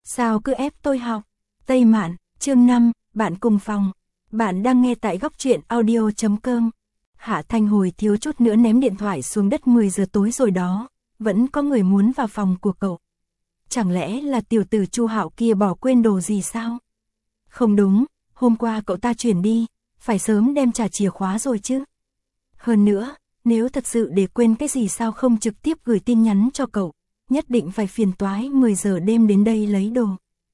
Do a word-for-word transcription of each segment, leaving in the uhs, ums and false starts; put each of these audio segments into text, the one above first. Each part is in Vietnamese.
sao cứ ép tôi học. Tây Mạn, chương năm, bạn cùng phòng. Bạn đang nghe tại góc truyện audio chấm com. Hạ Thanh Hồi thiếu chút nữa ném điện thoại xuống đất. Mười giờ tối rồi đó, vẫn có người muốn vào phòng của cậu. Chẳng lẽ là tiểu tử Chu Hạo kia bỏ quên đồ gì sao? Không đúng, hôm qua cậu ta chuyển đi, phải sớm đem trả chìa khóa rồi chứ. Hơn nữa, nếu thật sự để quên cái gì sao không trực tiếp gửi tin nhắn cho cậu, nhất định phải phiền toái mười giờ đêm đến đây lấy đồ.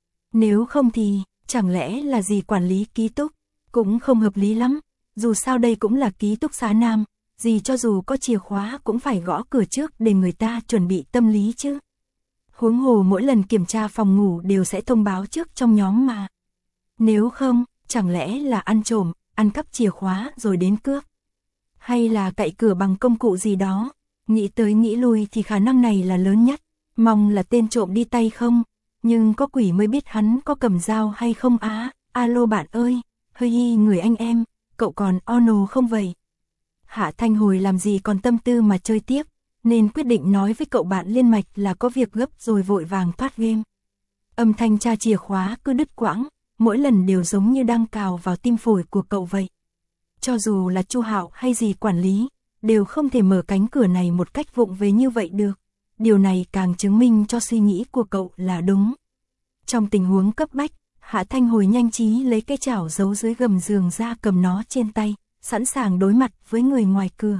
Nếu không thì, chẳng lẽ là gì quản lý ký túc, cũng không hợp lý lắm, dù sao đây cũng là ký túc xá nam, gì cho dù có chìa khóa cũng phải gõ cửa trước để người ta chuẩn bị tâm lý chứ. Huống hồ mỗi lần kiểm tra phòng ngủ đều sẽ thông báo trước trong nhóm mà. Nếu không, chẳng lẽ là ăn trộm, ăn cắp chìa khóa rồi đến cướp? Hay là cậy cửa bằng công cụ gì đó? Nghĩ tới nghĩ lui thì khả năng này là lớn nhất. Mong là tên trộm đi tay không, nhưng có quỷ mới biết hắn có cầm dao hay không á. Alo bạn ơi, hơi hi người anh em, cậu còn ono không vậy? Hạ Thanh Hồi làm gì còn tâm tư mà chơi tiếp, nên quyết định nói với cậu bạn liên mạch là có việc gấp rồi vội vàng thoát game. Âm thanh tra chìa khóa cứ đứt quãng, mỗi lần đều giống như đang cào vào tim phổi của cậu vậy. Cho dù là Chu Hạo hay gì quản lý, đều không thể mở cánh cửa này một cách vụng về như vậy được. Điều này càng chứng minh cho suy nghĩ của cậu là đúng. Trong tình huống cấp bách, Hạ Thanh Hồi nhanh trí lấy cái chảo giấu dưới gầm giường ra, cầm nó trên tay, sẵn sàng đối mặt với người ngoài cửa.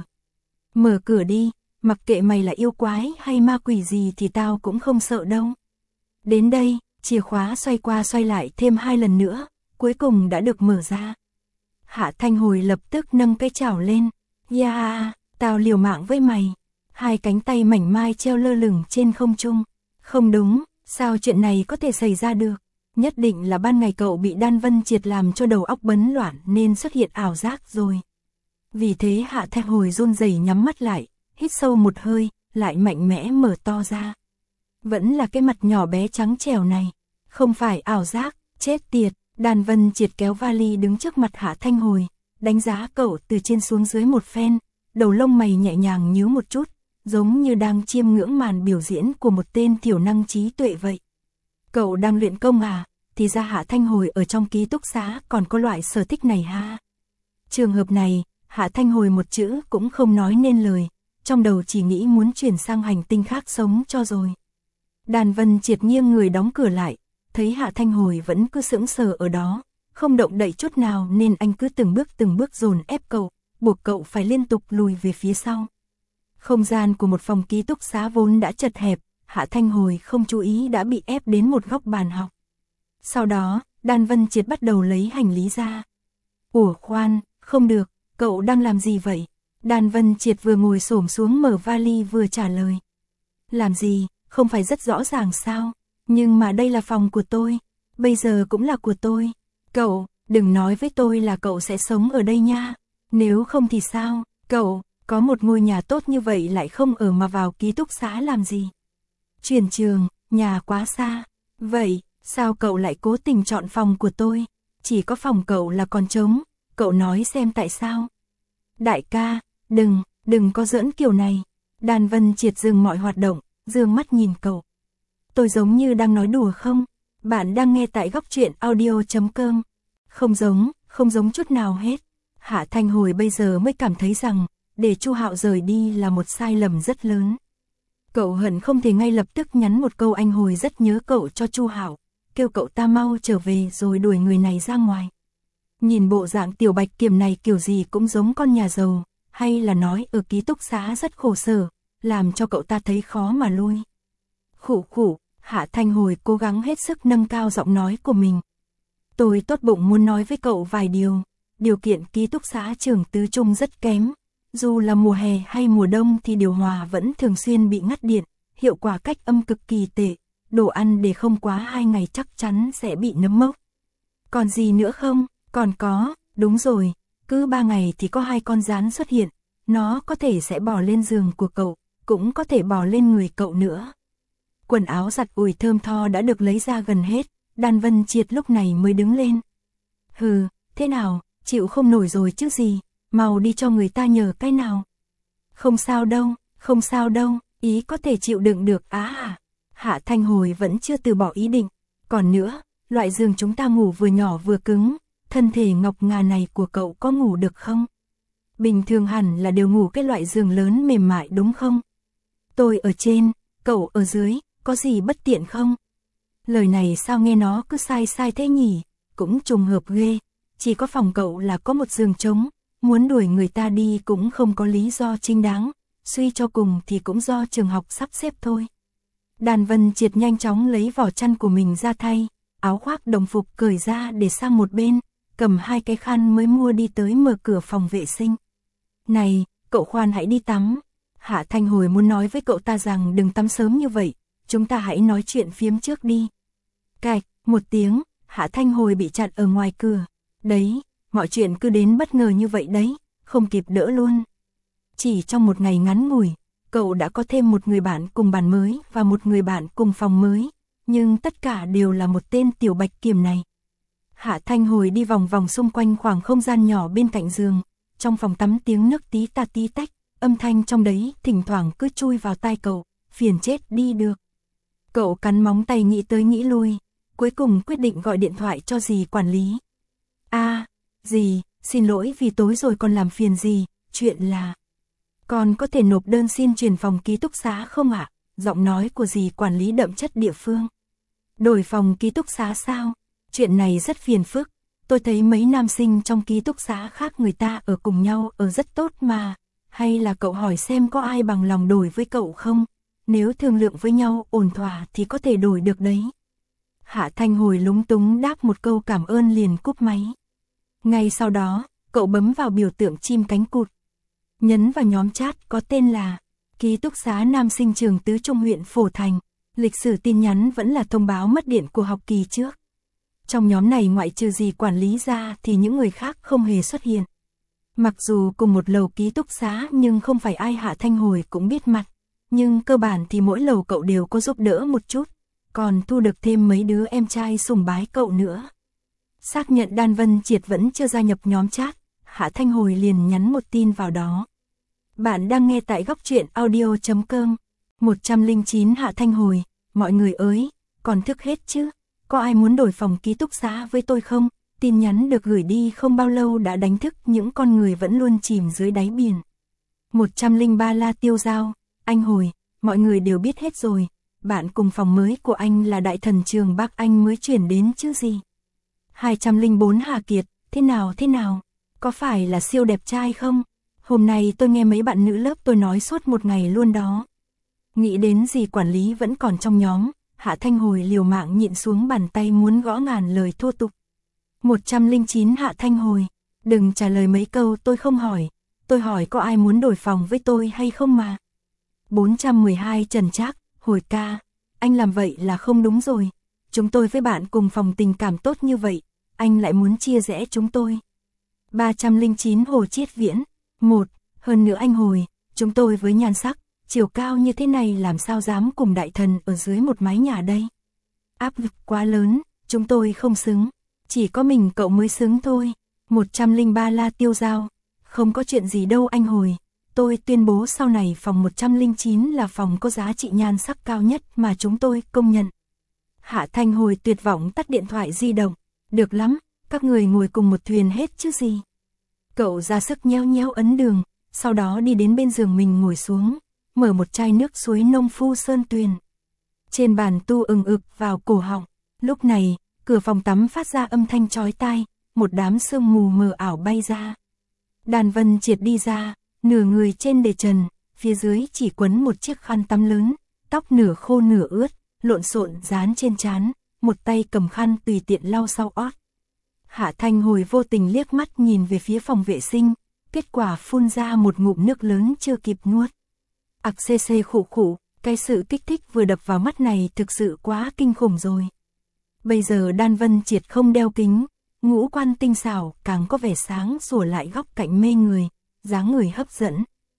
Mở cửa đi, mặc kệ mày là yêu quái hay ma quỷ gì thì tao cũng không sợ đâu. Đến đây, chìa khóa xoay qua xoay lại thêm hai lần nữa, cuối cùng đã được mở ra. Hạ Thanh Hồi lập tức nâng cái chảo lên. Yeah, tao liều mạng với mày. Hai cánh tay mảnh mai treo lơ lửng trên không trung. Không đúng, sao chuyện này có thể xảy ra được? Nhất định là ban ngày cậu bị Đan Vân Triệt làm cho đầu óc bấn loạn nên xuất hiện ảo giác rồi. Vì thế Hạ Thanh Hồi run rẩy nhắm mắt lại, hít sâu một hơi, lại mạnh mẽ mở to ra. Vẫn là cái mặt nhỏ bé trắng trẻo này. Không phải ảo giác, chết tiệt. Đan Vân Triệt kéo vali đứng trước mặt Hạ Thanh Hồi, đánh giá cậu từ trên xuống dưới một phen, đầu lông mày nhẹ nhàng nhíu một chút, giống như đang chiêm ngưỡng màn biểu diễn của một tên thiểu năng trí tuệ vậy. Cậu đang luyện công à? Thì ra Hạ Thanh Hồi ở trong ký túc xá còn có loại sở thích này ha. Trường hợp này, Hạ Thanh Hồi một chữ cũng không nói nên lời, trong đầu chỉ nghĩ muốn chuyển sang hành tinh khác sống cho rồi. Đan Vân Triệt nghiêng người đóng cửa lại, thấy Hạ Thanh Hồi vẫn cứ sững sờ ở đó, không động đậy chút nào nên anh cứ từng bước từng bước dồn ép cậu, buộc cậu phải liên tục lùi về phía sau. Không gian của một phòng ký túc xá vốn đã chật hẹp, Hạ Thanh Hồi không chú ý đã bị ép đến một góc bàn học. Sau đó, Đan Vân Triệt bắt đầu lấy hành lý ra. Ủa khoan, không được, cậu đang làm gì vậy? Đan Vân Triệt vừa ngồi xổm xuống mở vali vừa trả lời. Làm gì, không phải rất rõ ràng sao? Nhưng mà đây là phòng của tôi, bây giờ cũng là của tôi. Cậu, đừng nói với tôi là cậu sẽ sống ở đây nha. Nếu không thì sao, cậu, có một ngôi nhà tốt như vậy lại không ở mà vào ký túc xá làm gì? Chuyển trường, nhà quá xa. Vậy, sao cậu lại cố tình chọn phòng của tôi? Chỉ có phòng cậu là còn trống, cậu nói xem tại sao? Đại ca, đừng, đừng có giỡn kiểu này. Đan Vân Triệt dừng mọi hoạt động, dương mắt nhìn cậu. Tôi giống như đang nói đùa không? Bạn đang nghe tại góc truyện audio chấm com. Không giống, không giống chút nào hết. Hạ Thanh Hồi bây giờ mới cảm thấy rằng, để Chu Hạo rời đi là một sai lầm rất lớn. Cậu hận không thể ngay lập tức nhắn một câu anh hồi rất nhớ cậu cho Chu Hạo, kêu cậu ta mau trở về rồi đuổi người này ra ngoài. Nhìn bộ dạng tiểu bạch kiểm này kiểu gì cũng giống con nhà giàu, hay là nói ở ký túc xá rất khổ sở, làm cho cậu ta thấy khó mà lui. Khủ khủ, Hạ Thanh Hồi cố gắng hết sức nâng cao giọng nói của mình. Tôi tốt bụng muốn nói với cậu vài điều. Điều kiện ký túc xá Trường Tứ Trung rất kém. Dù là mùa hè hay mùa đông thì điều hòa vẫn thường xuyên bị ngắt điện. Hiệu quả cách âm cực kỳ tệ. Đồ ăn để không quá hai ngày chắc chắn sẽ bị nấm mốc. Còn gì nữa không? Còn có, đúng rồi, cứ ba ngày thì có hai con gián xuất hiện. Nó có thể sẽ bò lên giường của cậu, cũng có thể bò lên người cậu nữa. Quần áo giặt ủi thơm tho đã được lấy ra gần hết, Đan Vân Triệt lúc này mới đứng lên. Hừ, thế nào, chịu không nổi rồi chứ gì, mau đi cho người ta nhờ cái nào. Không sao đâu, không sao đâu, ý có thể chịu đựng được á à. Hạ Thanh Hồi vẫn chưa từ bỏ ý định, Còn nữa, loại giường chúng ta ngủ vừa nhỏ vừa cứng, thân thể ngọc ngà này của cậu có ngủ được không? Bình thường hẳn là đều ngủ cái loại giường lớn mềm mại đúng không? Tôi ở trên, cậu ở dưới, có gì bất tiện không? Lời này sao nghe nó cứ sai sai thế nhỉ, cũng trùng hợp ghê, chỉ có phòng cậu là có một giường trống, muốn đuổi người ta đi cũng không có lý do chính đáng, suy cho cùng thì cũng do trường học sắp xếp thôi. Đàn Vân Triệt nhanh chóng lấy vỏ chăn của mình ra thay, áo khoác đồng phục cởi ra để sang một bên, cầm hai cái khăn mới mua đi tới mở cửa phòng vệ sinh. Này, cậu khoan hãy đi tắm. Hạ Thanh Hồi muốn nói với cậu ta rằng đừng tắm sớm như vậy, chúng ta hãy nói chuyện phiếm trước đi. Cạch, một tiếng, Hạ Thanh Hồi bị chặn ở ngoài cửa. Đấy, mọi chuyện cứ đến bất ngờ như vậy đấy, không kịp đỡ luôn. Chỉ trong một ngày ngắn ngủi, cậu đã có thêm một người bạn cùng bàn mới và một người bạn cùng phòng mới, nhưng tất cả đều là một tên tiểu bạch kiểm này. Hạ Thanh Hồi đi vòng vòng xung quanh khoảng không gian nhỏ bên cạnh giường, trong phòng tắm tiếng nước tí ta tí tách, âm thanh trong đấy thỉnh thoảng cứ chui vào tai cậu, phiền chết đi được. Cậu cắn móng tay nghĩ tới nghĩ lui, cuối cùng quyết định gọi điện thoại cho dì quản lý. A, à, dì, xin lỗi vì tối rồi con làm phiền dì, chuyện là... Con có thể nộp đơn xin chuyển phòng ký túc xá không ạ? Giọng nói của dì quản lý đậm chất địa phương. Đổi phòng ký túc xá sao? Chuyện này rất phiền phức. Tôi thấy mấy nam sinh trong ký túc xá khác người ta ở cùng nhau ở rất tốt mà. Hay là cậu hỏi xem có ai bằng lòng đổi với cậu không? Nếu thương lượng với nhau ổn thỏa thì có thể đổi được đấy. Hạ Thanh Hồi lúng túng đáp một câu cảm ơn liền cúp máy. Ngay sau đó, cậu bấm vào biểu tượng chim cánh cụt. Nhấn vào nhóm chat có tên là Ký túc xá nam sinh trường Tứ Trung huyện Phổ Thành. Lịch sử tin nhắn vẫn là thông báo mất điện của học kỳ trước. Trong nhóm này ngoại trừ dì quản lý ra thì những người khác không hề xuất hiện. Mặc dù cùng một lầu ký túc xá nhưng không phải ai Hạ Thanh Hồi cũng biết mặt. Nhưng cơ bản thì mỗi lầu cậu đều có giúp đỡ một chút. Còn thu được thêm mấy đứa em trai sùng bái cậu nữa. Xác nhận Đan Vân Triệt vẫn chưa gia nhập nhóm chat, Hạ Thanh Hồi liền nhắn một tin vào đó. Bạn đang nghe tại góc truyện audio chấm com. một trăm lẻ chín Hạ Thanh Hồi, mọi người ơi, còn thức hết chứ? Có ai muốn đổi phòng ký túc xá với tôi không? Tin nhắn được gửi đi không bao lâu đã đánh thức những con người vẫn luôn chìm dưới đáy biển. một trăm lẻ ba La Tiêu Giao, anh Hồi, mọi người đều biết hết rồi. Bạn cùng phòng mới của anh là đại thần trường Bắc Anh mới chuyển đến chứ gì. hai trăm lẻ bốn Hà Kiệt, thế nào thế nào? Có phải là siêu đẹp trai không? Hôm nay tôi nghe mấy bạn nữ lớp tôi nói suốt một ngày luôn đó. Nghĩ đến gì quản lý vẫn còn trong nhóm, Hạ Thanh Hồi liều mạng nhịn xuống bàn tay muốn gõ ngàn lời thô tục. một trăm lẻ chín Hạ Thanh Hồi, đừng trả lời mấy câu tôi không hỏi, tôi hỏi có ai muốn đổi phòng với tôi hay không mà. bốn trăm mười hai Trần Trác, Hồi ca, anh làm vậy là không đúng rồi. Chúng tôi với bạn cùng phòng tình cảm tốt như vậy, anh lại muốn chia rẽ chúng tôi. ba trăm lẻ chín Hồ Chiết Viễn, một, hơn nữa anh Hồi, chúng tôi với nhan sắc, chiều cao như thế này làm sao dám cùng đại thần ở dưới một mái nhà đây. Áp lực quá lớn, chúng tôi không xứng, chỉ có mình cậu mới xứng thôi. một trăm lẻ ba La Tiêu Giao, không có chuyện gì đâu anh Hồi, tôi tuyên bố sau này phòng một trăm lẻ chín là phòng có giá trị nhan sắc cao nhất mà chúng tôi công nhận. Hạ Thanh Hồi tuyệt vọng tắt điện thoại di động, được lắm, các người ngồi cùng một thuyền hết chứ gì. Cậu ra sức nheo nheo ấn đường, sau đó đi đến bên giường mình ngồi xuống, mở một chai nước suối nông phu sơn tuyền. Trên bàn tu ừng ực vào cổ họng, lúc này, cửa phòng tắm phát ra âm thanh chói tai, một đám sương mù mờ ảo bay ra. Đàn Vân Triệt đi ra, nửa người trên để trần, phía dưới chỉ quấn một chiếc khăn tắm lớn, tóc nửa khô nửa ướt, lộn xộn dán trên trán, một tay cầm khăn tùy tiện lau sau ót. Hạ Thanh Hồi vô tình liếc mắt nhìn về phía phòng vệ sinh, kết quả phun ra một ngụm nước lớn chưa kịp nuốt. Ặc xê xê khụ khụ, cái sự kích thích vừa đập vào mắt này thực sự quá kinh khủng rồi. Bây giờ Đan Vân Triệt không đeo kính, ngũ quan tinh xảo càng có vẻ sáng sủa lại góc cạnh mê người, dáng người hấp dẫn.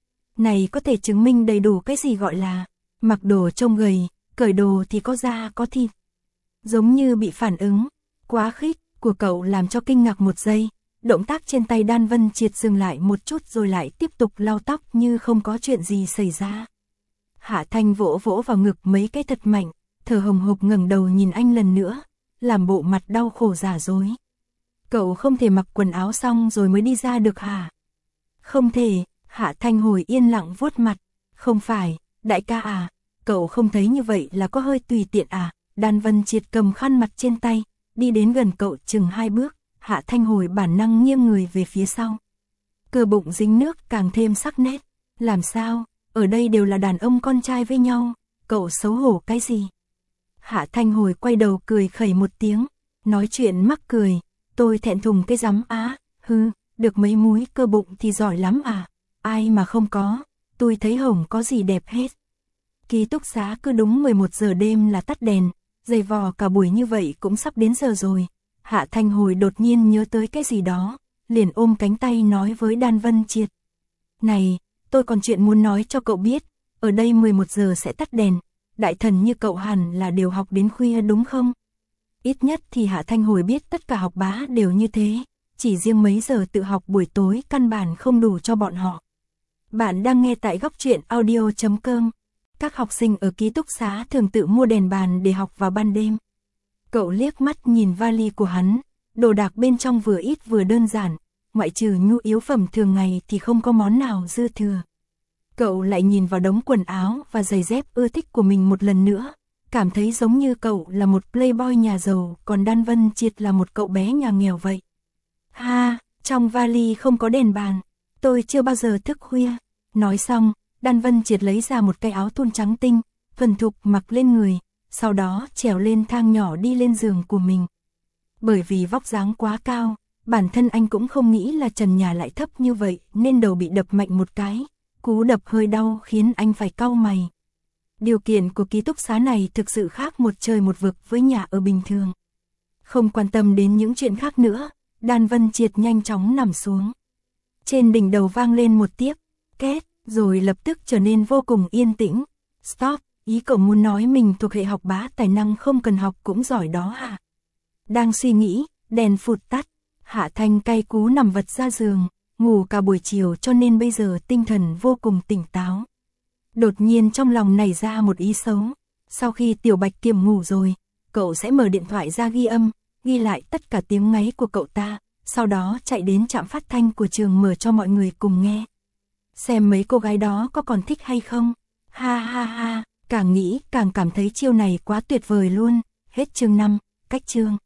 Này có thể chứng minh đầy đủ cái gì gọi là mặc đồ trông gầy, cởi đồ thì có da có thịt. Giống như bị phản ứng, quá khích của cậu làm cho kinh ngạc một giây, động tác trên tay Đan Vân Triệt dừng lại một chút rồi lại tiếp tục lau tóc như không có chuyện gì xảy ra. Hạ Thanh vỗ vỗ vào ngực mấy cái thật mạnh, thở hồng hộc ngẩng đầu nhìn anh lần nữa, làm bộ mặt đau khổ giả dối. Cậu không thể mặc quần áo xong rồi mới đi ra được hả? Không thể, Hạ Thanh Hồi yên lặng vuốt mặt. Không phải, đại ca à, cậu không thấy như vậy là có hơi tùy tiện à? Đan Vân Triệt cầm khăn mặt trên tay, đi đến gần cậu chừng hai bước. Hạ Thanh Hồi bản năng nghiêng người về phía sau. Cơ bụng dính nước càng thêm sắc nét. Làm sao, ở đây đều là đàn ông con trai với nhau, cậu xấu hổ cái gì? Hạ Thanh Hồi quay đầu cười khẩy một tiếng, nói chuyện mắc cười, tôi thẹn thùng cái rắm á, hư, được mấy múi cơ bụng thì giỏi lắm à, ai mà không có, tôi thấy hổng có gì đẹp hết. Ký túc xá cứ đúng mười một giờ đêm là tắt đèn, giày vò cả buổi như vậy cũng sắp đến giờ rồi. Hạ Thanh Hồi đột nhiên nhớ tới cái gì đó, liền ôm cánh tay nói với Đan Vân Triệt. Này, tôi còn chuyện muốn nói cho cậu biết, ở đây mười một giờ sẽ tắt đèn, đại thần như cậu hẳn là đều học đến khuya đúng không? Ít nhất thì Hạ Thanh Hồi biết tất cả học bá đều như thế, chỉ riêng mấy giờ tự học buổi tối căn bản không đủ cho bọn họ. Bạn đang nghe tại góc truyện audio chấm com. Các học sinh ở ký túc xá thường tự mua đèn bàn để học vào ban đêm. Cậu liếc mắt nhìn vali của hắn, đồ đạc bên trong vừa ít vừa đơn giản, ngoại trừ nhu yếu phẩm thường ngày thì không có món nào dư thừa. Cậu lại nhìn vào đống quần áo và giày dép ưa thích của mình một lần nữa, cảm thấy giống như cậu là một playboy nhà giàu, còn Đan Vân Triệt là một cậu bé nhà nghèo vậy. Ha, trong vali không có đèn bàn, tôi chưa bao giờ thức khuya. Nói xong, Đan Vân Triệt lấy ra một cái áo thun trắng tinh, thuần thục mặc lên người, sau đó trèo lên thang nhỏ đi lên giường của mình. Bởi vì vóc dáng quá cao, bản thân anh cũng không nghĩ là trần nhà lại thấp như vậy nên đầu bị đập mạnh một cái, cú đập hơi đau khiến anh phải cau mày. Điều kiện của ký túc xá này thực sự khác một trời một vực với nhà ở bình thường. Không quan tâm đến những chuyện khác nữa, Đan Vân Triệt nhanh chóng nằm xuống. Trên đỉnh đầu vang lên một tiếp, két, rồi lập tức trở nên vô cùng yên tĩnh. Stop, ý cậu muốn nói mình thuộc hệ học bá tài năng không cần học cũng giỏi đó hả? Đang suy nghĩ, đèn phụt tắt, Hạ Thanh cay cú nằm vật ra giường, ngủ cả buổi chiều cho nên bây giờ tinh thần vô cùng tỉnh táo. Đột nhiên trong lòng nảy ra một ý xấu, sau khi Tiểu Bạch Kiểm ngủ rồi, cậu sẽ mở điện thoại ra ghi âm, ghi lại tất cả tiếng ngáy của cậu ta, sau đó chạy đến trạm phát thanh của trường mở cho mọi người cùng nghe. Xem mấy cô gái đó có còn thích hay không? Ha ha ha, càng nghĩ càng cảm thấy chiêu này quá tuyệt vời luôn. Hết chương năm, cách chương.